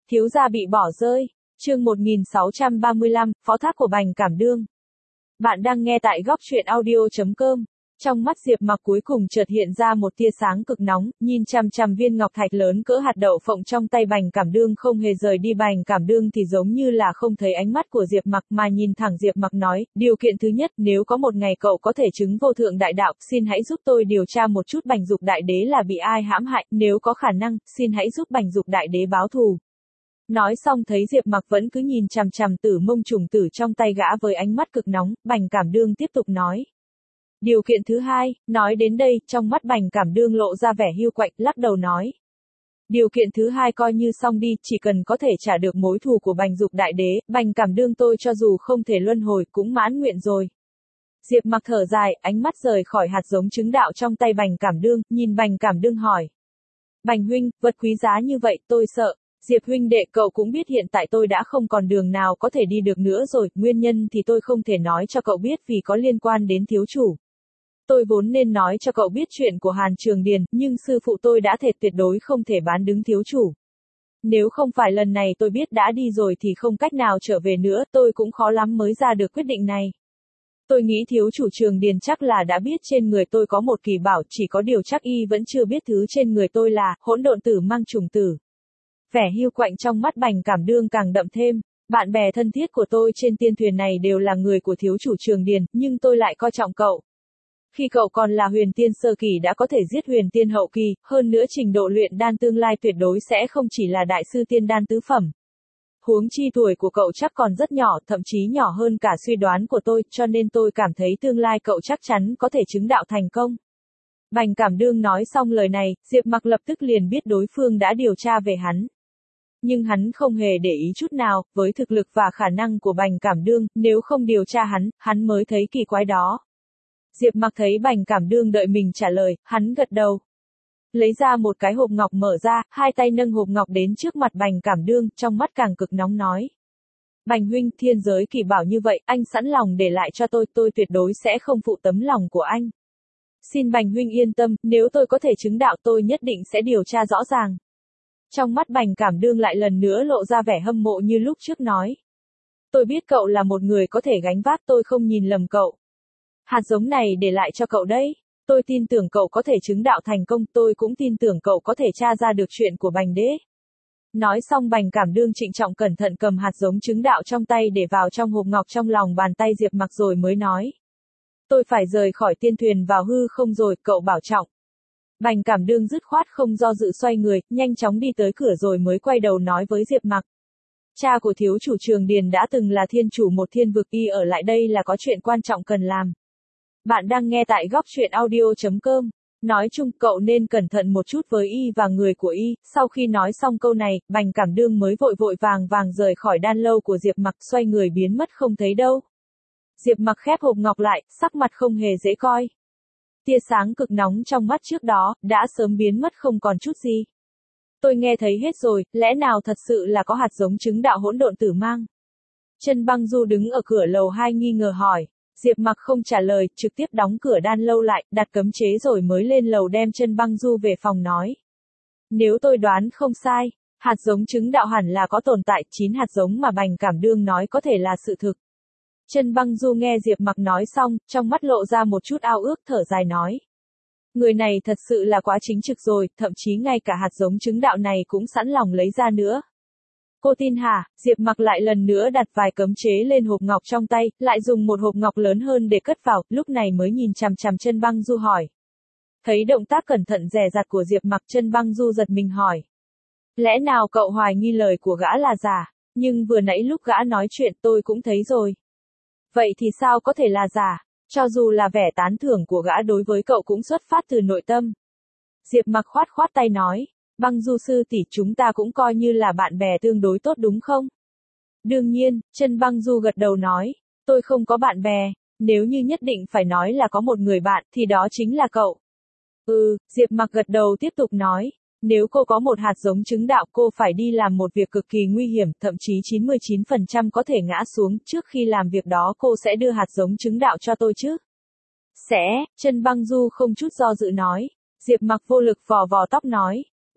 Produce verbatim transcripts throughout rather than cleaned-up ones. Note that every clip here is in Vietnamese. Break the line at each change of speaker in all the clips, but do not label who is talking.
Thiếu gia bị bỏ rơi. Chương một nghìn sáu trăm ba mươi lăm, phó thác của Bành Cảm Đương. Bạn đang nghe tại góc truyện audio chấm com. Trong mắt Diệp Mặc cuối cùng chợt hiện ra một tia sáng cực nóng, nhìn chằm chằm viên ngọc thạch lớn cỡ hạt đậu phộng trong tay Bành Cảm Đương không hề rời đi. Bành Cảm Đương thì giống như là không thấy ánh mắt của Diệp Mặc mà nhìn thẳng Diệp Mặc nói, điều kiện thứ nhất, nếu có một ngày cậu có thể chứng vô thượng đại đạo, xin hãy giúp tôi điều tra một chút Bành Dục Đại Đế là bị ai hãm hại, nếu có khả năng, xin hãy giúp Bành Dục Đại Đế báo thù. Nói xong thấy Diệp Mặc vẫn cứ nhìn chằm chằm tử mông trùng tử trong tay gã với ánh mắt cực nóng, Bành Cảm Đương tiếp tục nói. Điều kiện thứ hai, nói đến đây, trong mắt Bành Cảm Đương lộ ra vẻ hiu quạnh, lắc đầu nói. Điều kiện thứ hai coi như xong đi, chỉ cần có thể trả được mối thù của Bành Dục Đại Đế, Bành Cảm Đương tôi cho dù không thể luân hồi cũng mãn nguyện rồi. Diệp Mặc thở dài, ánh mắt rời khỏi hạt giống chứng đạo trong tay Bành Cảm Đương, nhìn Bành Cảm Đương hỏi. Bành huynh, vật quý giá như vậy, tôi sợ. Diệp huynh đệ, cậu cũng biết hiện tại tôi đã không còn đường nào có thể đi được nữa rồi, nguyên nhân thì tôi không thể nói cho cậu biết vì có liên quan đến thiếu chủ. Tôi vốn nên nói cho cậu biết chuyện của Hàn Trường Điền, nhưng sư phụ tôi đã thề tuyệt đối không thể bán đứng thiếu chủ. Nếu không phải lần này tôi biết đã đi rồi thì không cách nào trở về nữa, tôi cũng khó lắm mới ra được quyết định này. Tôi nghĩ thiếu chủ Trường Điền chắc là đã biết trên người tôi có một kỳ bảo, chỉ có điều chắc y vẫn chưa biết thứ trên người tôi là hỗn độn tử mang trùng tử. Vẻ hiu quạnh trong mắt Bành Cảm Đương càng đậm thêm, bạn bè thân thiết của tôi trên tiên thuyền này đều là người của thiếu chủ Trường Điền, nhưng tôi lại coi trọng cậu. Khi cậu còn là huyền tiên sơ kỳ đã có thể giết huyền tiên hậu kỳ, hơn nữa trình độ luyện đan tương lai tuyệt đối sẽ không chỉ là đại sư tiên đan tứ phẩm. Huống chi tuổi của cậu chắc còn rất nhỏ, thậm chí nhỏ hơn cả suy đoán của tôi, cho nên tôi cảm thấy tương lai cậu chắc chắn có thể chứng đạo thành công. Bành Cảm Đương nói xong lời này, Diệp Mặc lập tức liền biết đối phương đã điều tra về hắn. Nhưng hắn không hề để ý chút nào, với thực lực và khả năng của Bành Cảm Đương, nếu không điều tra hắn, hắn mới thấy kỳ quái đó. Diệp Mặc thấy Bành Cảm Đương đợi mình trả lời, hắn gật đầu. Lấy ra một cái hộp ngọc mở ra, hai tay nâng hộp ngọc đến trước mặt Bành Cảm Đương, trong mắt càng cực nóng nói. Bành huynh, thiên giới kỳ bảo như vậy, anh sẵn lòng để lại cho tôi, tôi tuyệt đối sẽ không phụ tấm lòng của anh. Xin Bành huynh yên tâm, nếu tôi có thể chứng đạo tôi nhất định sẽ điều tra rõ ràng. Trong mắt Bành Cảm Đương lại lần nữa lộ ra vẻ hâm mộ như lúc trước nói. Tôi biết cậu là một người có thể gánh vác, tôi không nhìn lầm cậu. Hạt giống này để lại cho cậu đấy. Tôi tin tưởng cậu có thể chứng đạo thành công, tôi cũng tin tưởng cậu có thể tra ra được chuyện của Bành Đế. Nói xong Bành Cảm Đương trịnh trọng cẩn thận cầm hạt giống chứng đạo trong tay để vào trong hộp ngọc trong lòng bàn tay Diệp Mặc rồi mới nói. Tôi phải rời khỏi tiên thuyền vào hư không rồi, cậu bảo trọng. Bành Cảm Đương dứt khoát không do dự xoay người, nhanh chóng đi tới cửa rồi mới quay đầu nói với Diệp Mặc. Cha của thiếu chủ Trường Điền đã từng là thiên chủ một thiên vực, y ở lại đây là có chuyện quan trọng cần làm. Bạn đang nghe tại góc truyện audio chấm com. Nói chung cậu nên cẩn thận một chút với y và người của y. Sau khi nói xong câu này, Bành Cảm Đương mới vội vội vàng vàng rời khỏi đan lâu của Diệp Mặc, xoay người biến mất không thấy đâu. Diệp Mặc khép hộp ngọc lại, sắc mặt không hề dễ coi. Tia sáng cực nóng trong mắt trước đó, đã sớm biến mất không còn chút gì. Tôi nghe thấy hết rồi, lẽ nào thật sự là có hạt giống chứng đạo hỗn độn tử mang? Chân Băng Du đứng ở cửa lầu hai nghi ngờ hỏi. Diệp Mặc không trả lời, trực tiếp đóng cửa đan lâu lại, đặt cấm chế rồi mới lên lầu đem Chân Băng Du về phòng nói. Nếu tôi đoán không sai, hạt giống chứng đạo hẳn là có tồn tại, chín hạt giống mà Bành Cảm Đương nói có thể là sự thực. Chân Băng Du nghe Diệp Mặc nói xong, trong mắt lộ ra một chút ao ước, thở dài nói. Người này thật sự là quá chính trực rồi, thậm chí ngay cả hạt giống chứng đạo này cũng sẵn lòng lấy ra nữa. Cô tin hả? Diệp Mặc lại lần nữa đặt vài cấm chế lên hộp ngọc trong tay, lại dùng một hộp ngọc lớn hơn để cất vào, lúc này mới nhìn chằm chằm Chân Băng Du hỏi. Thấy động tác cẩn thận dè dặt của Diệp Mặc, Chân Băng Du giật mình hỏi. Lẽ nào cậu hoài nghi lời của gã là giả? Nhưng vừa nãy lúc gã nói chuyện tôi cũng thấy rồi. Vậy thì sao có thể là giả? Cho dù là vẻ tán thưởng của gã đối với cậu cũng xuất phát từ nội tâm. Diệp Mặc khoát khoát tay nói. Băng Du sư tỷ, chúng ta cũng coi như là bạn bè tương đối tốt đúng không? Đương nhiên, Chân Băng Du gật đầu nói. Tôi không có bạn bè, nếu như nhất định phải nói là có một người bạn thì đó chính là cậu. Ừ, Diệp Mặc gật đầu tiếp tục nói. Nếu cô có một hạt giống chứng đạo cô phải đi làm một việc cực kỳ nguy hiểm, thậm chí chín mươi chín phần trăm có thể ngã xuống, trước khi làm việc đó cô sẽ đưa hạt giống chứng đạo cho tôi chứ? Sẽ, Chân Băng Du không chút do dự nói. Diệp Mặc vô lực vò vò tóc nói.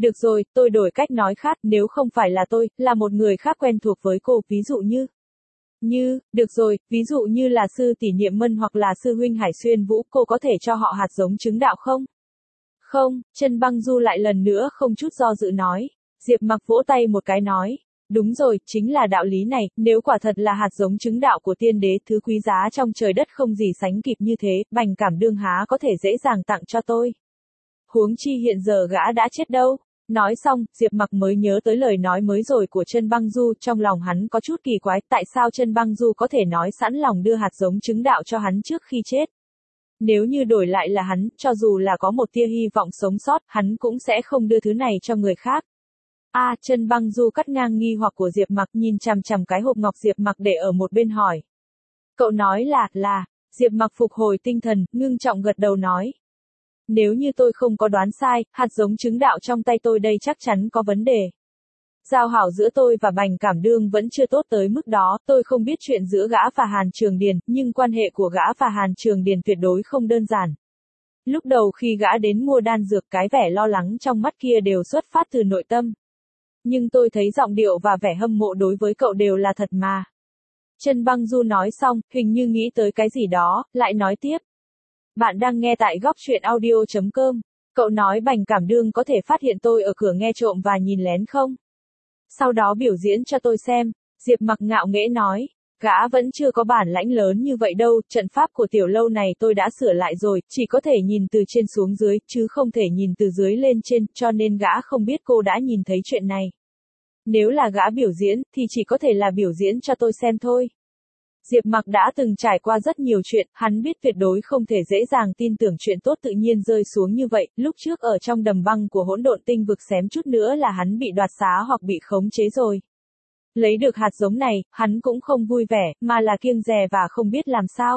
Được rồi, tôi đổi cách nói khác, nếu không phải là tôi, là một người khác quen thuộc với cô, ví dụ như... Như, được rồi, ví dụ như là sư tỷ Niệm Mân hoặc là sư huynh Hải Xuyên Vũ, cô có thể cho họ hạt giống chứng đạo không? Không, Chân Băng Du lại lần nữa không chút do dự nói. Diệp Mặc vỗ tay một cái nói. Đúng rồi, chính là đạo lý này, nếu quả thật là hạt giống chứng đạo của tiên đế, thứ quý giá trong trời đất không gì sánh kịp như thế, Bành Cảm Đương há có thể dễ dàng tặng cho tôi. Huống chi hiện giờ gã đã chết đâu. Nói xong, Diệp Mặc mới nhớ tới lời nói mới rồi của Chân Băng Du, trong lòng hắn có chút kỳ quái, tại sao Chân Băng Du có thể nói sẵn lòng đưa hạt giống chứng đạo cho hắn trước khi chết. Nếu như đổi lại là hắn, cho dù là có một tia hy vọng sống sót, hắn cũng sẽ không đưa thứ này cho người khác. A, à, Chân Băng Du cắt ngang nghi hoặc của Diệp Mặc, nhìn chằm chằm cái hộp ngọc Diệp Mặc để ở một bên hỏi. Cậu nói là, là, Diệp Mặc phục hồi tinh thần, ngưng trọng gật đầu nói. Nếu như tôi không có đoán sai, hạt giống chứng đạo trong tay tôi đây chắc chắn có vấn đề. Giao hảo giữa tôi và Bành Cảm Đương vẫn chưa tốt tới mức đó, tôi không biết chuyện giữa gã và Hàn Trường Điền, nhưng quan hệ của gã và Hàn Trường Điền tuyệt đối không đơn giản. Lúc đầu khi gã đến mua đan dược, cái vẻ lo lắng trong mắt kia đều xuất phát từ nội tâm. Nhưng tôi thấy giọng điệu và vẻ hâm mộ đối với cậu đều là thật mà. Chân Băng Du nói xong, hình như nghĩ tới cái gì đó, lại nói tiếp. Bạn đang nghe tại góc truyện audio chấm com. Cậu nói Bành Cảm Đương có thể phát hiện tôi ở cửa nghe trộm và nhìn lén không? Sau đó biểu diễn cho tôi xem. Diệp Mặc ngạo nghễ nói. Gã vẫn chưa có bản lãnh lớn như vậy đâu, trận pháp của tiểu lâu này tôi đã sửa lại rồi, chỉ có thể nhìn từ trên xuống dưới, chứ không thể nhìn từ dưới lên trên, cho nên gã không biết cô đã nhìn thấy chuyện này. Nếu là gã biểu diễn, thì chỉ có thể là biểu diễn cho tôi xem thôi. Diệp Mặc đã từng trải qua rất nhiều chuyện, hắn biết tuyệt đối không thể dễ dàng tin tưởng chuyện tốt tự nhiên rơi xuống như vậy, lúc trước ở trong đầm băng của hỗn độn tinh vực xém chút nữa là hắn bị đoạt xá hoặc bị khống chế rồi. Lấy được hạt giống này, hắn cũng không vui vẻ, mà là kiêng dè và không biết làm sao.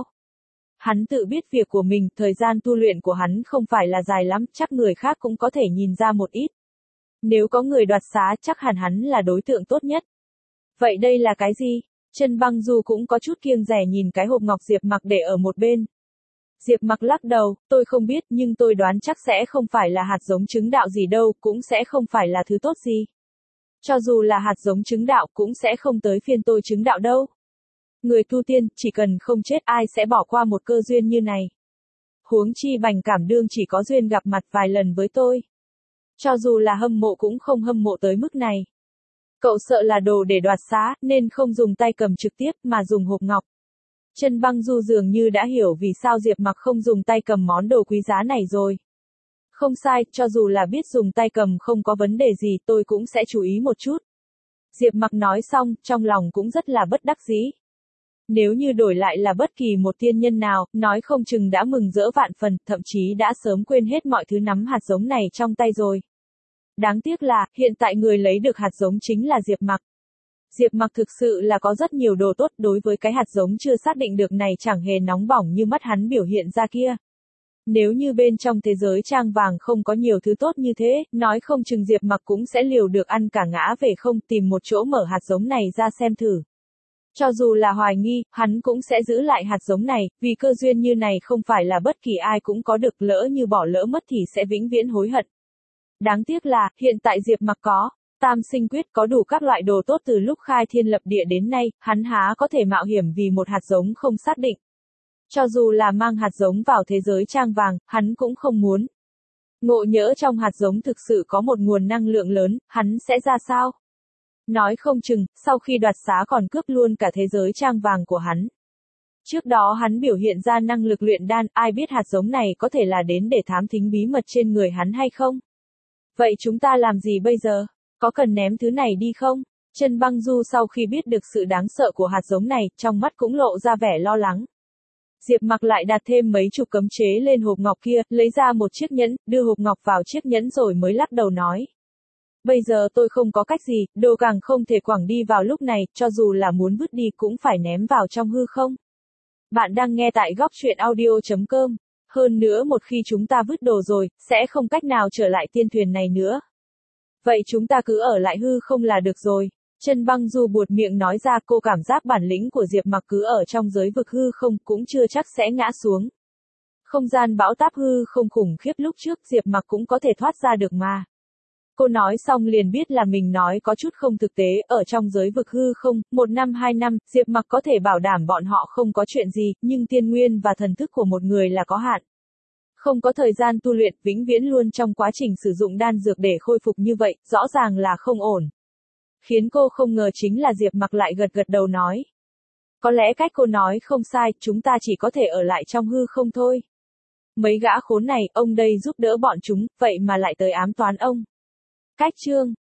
Hắn tự biết việc của mình, thời gian tu luyện của hắn không phải là dài lắm, chắc người khác cũng có thể nhìn ra một ít. Nếu có người đoạt xá, chắc hẳn hắn là đối tượng tốt nhất. Vậy đây là cái gì? Chân Băng Du cũng có chút kiêng dè nhìn cái hộp ngọc Diệp Mặc để ở một bên. Diệp Mặc lắc đầu, tôi không biết, nhưng tôi đoán chắc sẽ không phải là hạt giống chứng đạo gì đâu, cũng sẽ không phải là thứ tốt gì. Cho dù là hạt giống chứng đạo cũng sẽ không tới phiên tôi chứng đạo đâu. Người tu tiên, chỉ cần không chết ai sẽ bỏ qua một cơ duyên như này. Huống chi Bành Cảm Đương chỉ có duyên gặp mặt vài lần với tôi. Cho dù là hâm mộ cũng không hâm mộ tới mức này. Cậu sợ là đồ để đoạt xá, nên không dùng tay cầm trực tiếp, mà dùng hộp ngọc. Chân Băng Du dường như đã hiểu vì sao Diệp Mặc không dùng tay cầm món đồ quý giá này rồi. Không sai, cho dù là biết dùng tay cầm không có vấn đề gì, tôi cũng sẽ chú ý một chút. Diệp Mặc nói xong, trong lòng cũng rất là bất đắc dĩ. Nếu như đổi lại là bất kỳ một tiên nhân nào, nói không chừng đã mừng rỡ vạn phần, thậm chí đã sớm quên hết mọi thứ nắm hạt giống này trong tay rồi. Đáng tiếc là, hiện tại người lấy được hạt giống chính là Diệp Mặc. Diệp Mặc thực sự là có rất nhiều đồ tốt, đối với cái hạt giống chưa xác định được này chẳng hề nóng bỏng như mắt hắn biểu hiện ra kia. Nếu như bên trong thế giới trang vàng không có nhiều thứ tốt như thế, nói không chừng Diệp Mặc cũng sẽ liều được ăn cả ngã về không, tìm một chỗ mở hạt giống này ra xem thử. Cho dù là hoài nghi, hắn cũng sẽ giữ lại hạt giống này, vì cơ duyên như này không phải là bất kỳ ai cũng có được, lỡ như bỏ lỡ mất thì sẽ vĩnh viễn hối hận. Đáng tiếc là, hiện tại Diệp Mặc có, tam sinh quyết có đủ các loại đồ tốt từ lúc khai thiên lập địa đến nay, hắn há có thể mạo hiểm vì một hạt giống không xác định. Cho dù là mang hạt giống vào thế giới trang vàng, hắn cũng không muốn. Ngộ nhỡ trong hạt giống thực sự có một nguồn năng lượng lớn, hắn sẽ ra sao? Nói không chừng, sau khi đoạt xá còn cướp luôn cả thế giới trang vàng của hắn. Trước đó hắn biểu hiện ra năng lực luyện đan, ai biết hạt giống này có thể là đến để thám thính bí mật trên người hắn hay không? Vậy chúng ta làm gì bây giờ? Có cần ném thứ này đi không? Chân Băng Du sau khi biết được sự đáng sợ của hạt giống này, trong mắt cũng lộ ra vẻ lo lắng. Diệp Mặc lại đặt thêm mấy chục cấm chế lên hộp ngọc kia, lấy ra một chiếc nhẫn, đưa hộp ngọc vào chiếc nhẫn rồi mới lắc đầu nói. Bây giờ tôi không có cách gì, đồ càng không thể quẳng đi vào lúc này, cho dù là muốn vứt đi cũng phải ném vào trong hư không. Bạn đang nghe tại góc truyện audio chấm com. Hơn nữa một khi chúng ta vứt đồ rồi, sẽ không cách nào trở lại tiên thuyền này nữa. Vậy chúng ta cứ ở lại hư không là được rồi. Chân Băng Du buột miệng nói ra, cô cảm giác bản lĩnh của Diệp Mặc cứ ở trong giới vực hư không cũng chưa chắc sẽ ngã xuống. Không gian bão táp hư không khủng khiếp lúc trước Diệp Mặc cũng có thể thoát ra được mà. Cô nói xong liền biết là mình nói có chút không thực tế, ở trong giới vực hư không, một năm hai năm, Diệp Mặc có thể bảo đảm bọn họ không có chuyện gì, nhưng tiên nguyên và thần thức của một người là có hạn. Không có thời gian tu luyện, vĩnh viễn luôn trong quá trình sử dụng đan dược để khôi phục như vậy, rõ ràng là không ổn. Khiến cô không ngờ chính là Diệp Mặc lại gật gật đầu nói. Có lẽ cách cô nói không sai, chúng ta chỉ có thể ở lại trong hư không thôi. Mấy gã khốn này, ông đây giúp đỡ bọn chúng, vậy mà lại tới ám toán ông. Cách chương